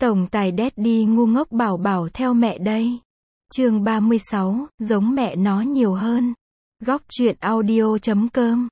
Tổng tài Daddy ngu ngốc bảo bảo theo mẹ đây. Chương 36, giống mẹ nó nhiều hơn. Góc truyện audio.com.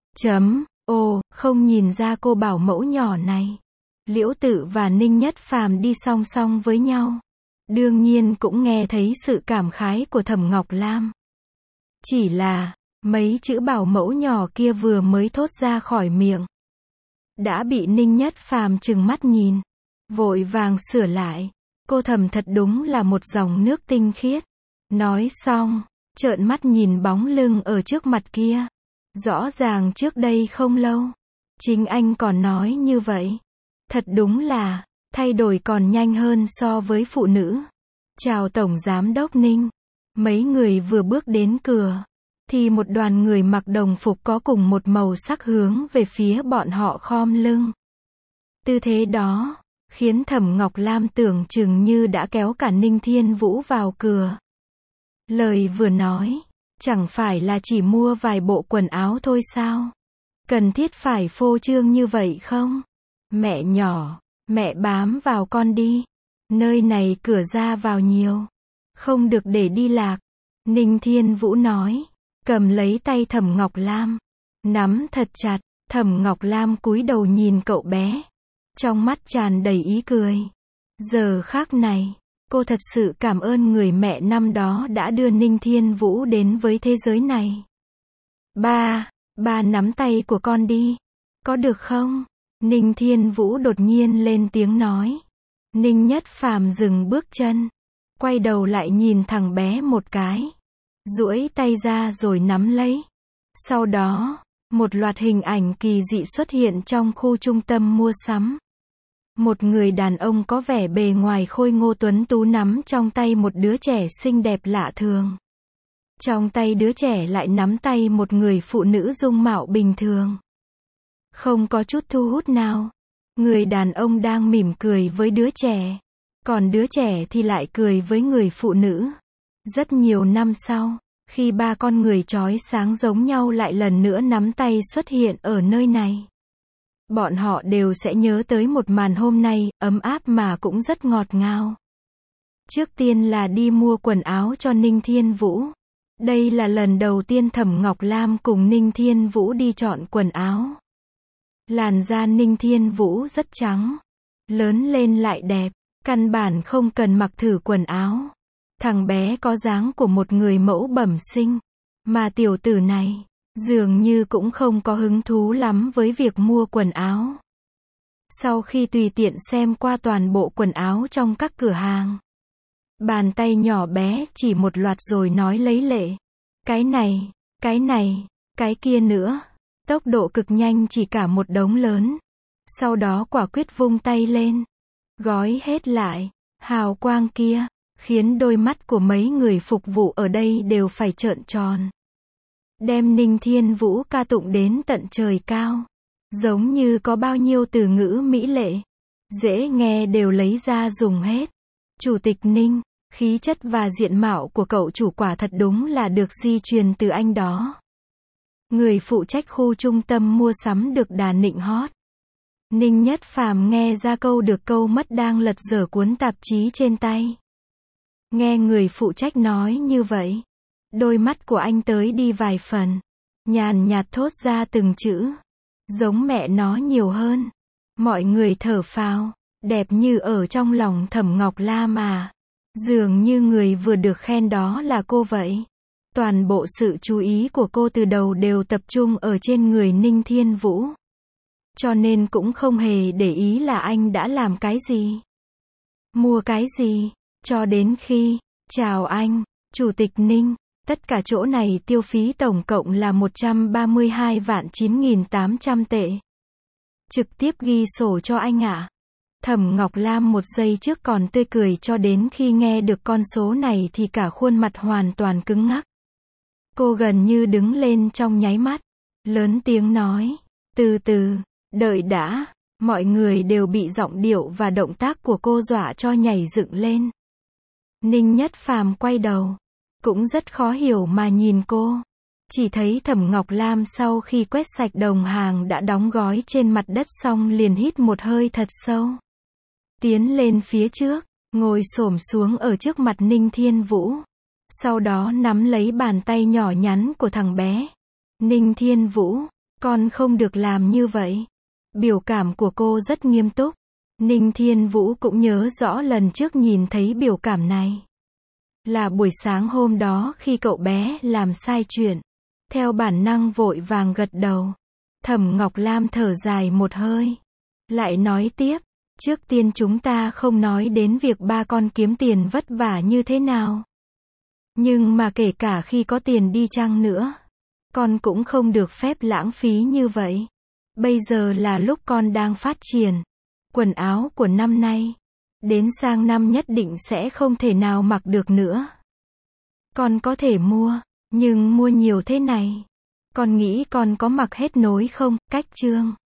Ồ, không nhìn ra cô bảo mẫu nhỏ này. Liễu Tự và Ninh Nhất Phàm đi song song với nhau. Đương nhiên cũng nghe thấy sự cảm khái của Thẩm Ngọc Lam. Chỉ là, mấy chữ bảo mẫu nhỏ kia vừa mới thốt ra khỏi miệng, đã bị Ninh Nhất Phàm trừng mắt nhìn, vội vàng sửa lại. Cô Thẩm thật đúng là một dòng nước tinh khiết. Nói xong, trợn mắt nhìn bóng lưng ở trước mặt kia. Rõ ràng trước đây không lâu, chính anh còn nói như vậy. Thật đúng là, thay đổi còn nhanh hơn so với phụ nữ. Chào Tổng Giám đốc Ninh. Mấy người vừa bước đến cửa, thì một đoàn người mặc đồng phục có cùng một màu sắc hướng về phía bọn họ khom lưng. Tư thế đó, khiến Thẩm Ngọc Lam tưởng chừng như đã kéo cả Ninh Thiên Vũ vào cửa. Lời vừa nói, chẳng phải là chỉ mua vài bộ quần áo thôi sao? Cần thiết phải phô trương như vậy không? Mẹ nhỏ, mẹ bám vào con đi. Nơi này cửa ra vào nhiều, không được để đi lạc. Ninh Thiên Vũ nói, cầm lấy tay Thẩm Ngọc Lam, nắm thật chặt. Thẩm Ngọc Lam cúi đầu nhìn cậu bé, trong mắt tràn đầy ý cười. Giờ khắc này, cô thật sự cảm ơn người mẹ năm đó đã đưa Ninh Thiên Vũ đến với thế giới này. Ba nắm tay của con đi, có được không? Ninh Thiên Vũ đột nhiên lên tiếng nói. Ninh Nhất Phàm dừng bước chân, quay đầu lại nhìn thằng bé một cái, duỗi tay ra rồi nắm lấy. Sau đó, một loạt hình ảnh kỳ dị xuất hiện trong khu trung tâm mua sắm. Một người đàn ông có vẻ bề ngoài khôi ngô tuấn tú nắm trong tay một đứa trẻ xinh đẹp lạ thường. Trong tay đứa trẻ lại nắm tay một người phụ nữ dung mạo bình thường, không có chút thu hút nào. Người đàn ông đang mỉm cười với đứa trẻ, còn đứa trẻ thì lại cười với người phụ nữ. Rất nhiều năm sau, khi ba con người chói sáng giống nhau lại lần nữa nắm tay xuất hiện ở nơi này, bọn họ đều sẽ nhớ tới một màn hôm nay, ấm áp mà cũng rất ngọt ngào. Trước tiên là đi mua quần áo cho Ninh Thiên Vũ. Đây là lần đầu tiên Thẩm Ngọc Lam cùng Ninh Thiên Vũ đi chọn quần áo. Làn da Ninh Thiên Vũ rất trắng, lớn lên lại đẹp, căn bản không cần mặc thử quần áo. Thằng bé có dáng của một người mẫu bẩm sinh, mà tiểu tử này, dường như cũng không có hứng thú lắm với việc mua quần áo. Sau khi tùy tiện xem qua toàn bộ quần áo trong các cửa hàng, bàn tay nhỏ bé chỉ một loạt rồi nói lấy lệ. Cái này, cái kia nữa. Tốc độ cực nhanh chỉ cả một đống lớn. Sau đó quả quyết vung tay lên, gói hết lại. Hào quang kia, khiến đôi mắt của mấy người phục vụ ở đây đều phải trợn tròn. Đem Ninh Thiên Vũ ca tụng đến tận trời cao. Giống như có bao nhiêu từ ngữ mỹ lệ, dễ nghe đều lấy ra dùng hết. Chủ tịch Ninh, khí chất và diện mạo của cậu chủ quả thật đúng là được di truyền từ anh đó. Người phụ trách khu trung tâm mua sắm được đà nịnh hót. Ninh Nhất Phàm nghe ra câu được câu mất đang lật dở cuốn tạp chí trên tay. Nghe người phụ trách nói như vậy, đôi mắt của anh tới đi vài phần, nhàn nhạt thốt ra từng chữ. Giống mẹ nó nhiều hơn. Mọi người thở phào, đẹp như ở trong lòng Thẩm Ngọc Lam à. Dường như người vừa được khen đó là cô vậy. Toàn bộ sự chú ý của cô từ đầu đều tập trung ở trên người Ninh Thiên Vũ. Cho nên cũng không hề để ý là anh đã làm cái gì, mua cái gì, cho đến khi, chào anh, Chủ tịch Ninh, tất cả chỗ này tiêu phí tổng cộng là 132 vạn 9.800 tệ. Trực tiếp ghi sổ cho anh ạ. Thẩm Ngọc Lam một giây trước còn tươi cười cho đến khi nghe được con số này thì cả khuôn mặt hoàn toàn cứng ngắc. Cô gần như đứng lên trong nháy mắt, lớn tiếng nói, từ từ, đợi đã. Mọi người đều bị giọng điệu và động tác của cô dọa cho nhảy dựng lên. Ninh Nhất Phàm quay đầu, cũng rất khó hiểu mà nhìn cô. Chỉ thấy Thẩm Ngọc Lam sau khi quét sạch đồng hàng đã đóng gói trên mặt đất xong liền hít một hơi thật sâu. tiến lên phía trước, ngồi xổm xuống ở trước mặt Ninh Thiên Vũ. Sau đó nắm lấy bàn tay nhỏ nhắn của thằng bé. Ninh Thiên Vũ, con không được làm như vậy. Biểu cảm của cô rất nghiêm túc. Ninh Thiên Vũ cũng nhớ rõ lần trước nhìn thấy biểu cảm này. Là buổi sáng hôm đó khi cậu bé làm sai chuyện. Theo bản năng vội vàng gật đầu. Thẩm Ngọc Lam thở dài một hơi. Lại nói tiếp, trước tiên chúng ta không nói đến việc ba con kiếm tiền vất vả như thế nào. Nhưng mà kể cả khi có tiền đi chăng nữa, con cũng không được phép lãng phí như vậy. Bây giờ là lúc con đang phát triển. Quần áo của năm nay, đến sang năm nhất định sẽ không thể nào mặc được nữa. Con có thể mua, nhưng mua nhiều thế này, con nghĩ con có mặc hết nổi không? Cách Trương